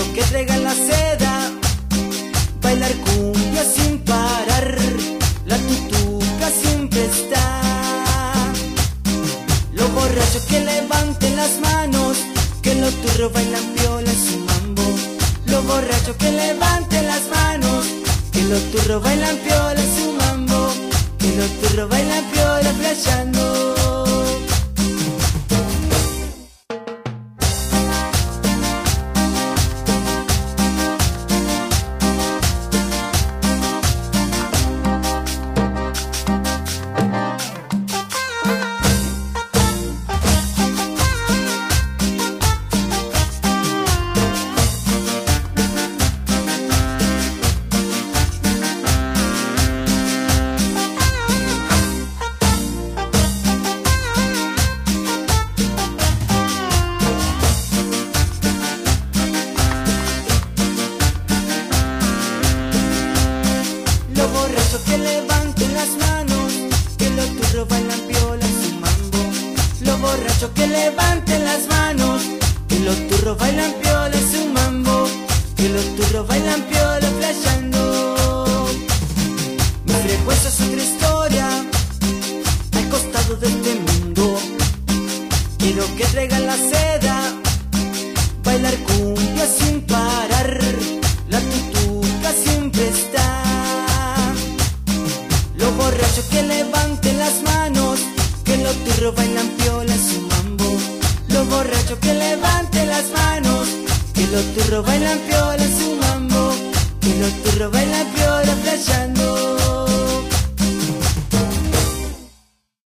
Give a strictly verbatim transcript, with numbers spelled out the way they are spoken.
que traigan la seda, bailar cumbia sin parar, la tutuca siempre está. Los borrachos que levanten las manos, que los turros bailan viola en su mambo. Los borrachos que levanten las manos, que los turros bailan piola en su mambo, que los turros bailan piola playando. Los borrachos que levanten las manos, que los turros bailan piola en su mambo. Los borrachos que levanten las manos, que los turros bailan piola en su mambo, que los turros bailan piola playando. Mi frecuencia es otra historia, al costado de este mundo. Quiero que traigan la seda, bailar cumbia sin parar, la tutuca siempre está. Los borrachos que levanten las manos, que los turros bailan piola en su mambo. Los borrachos que levanten las manos, que los turros bailan piola en su mambo, que los turros bailan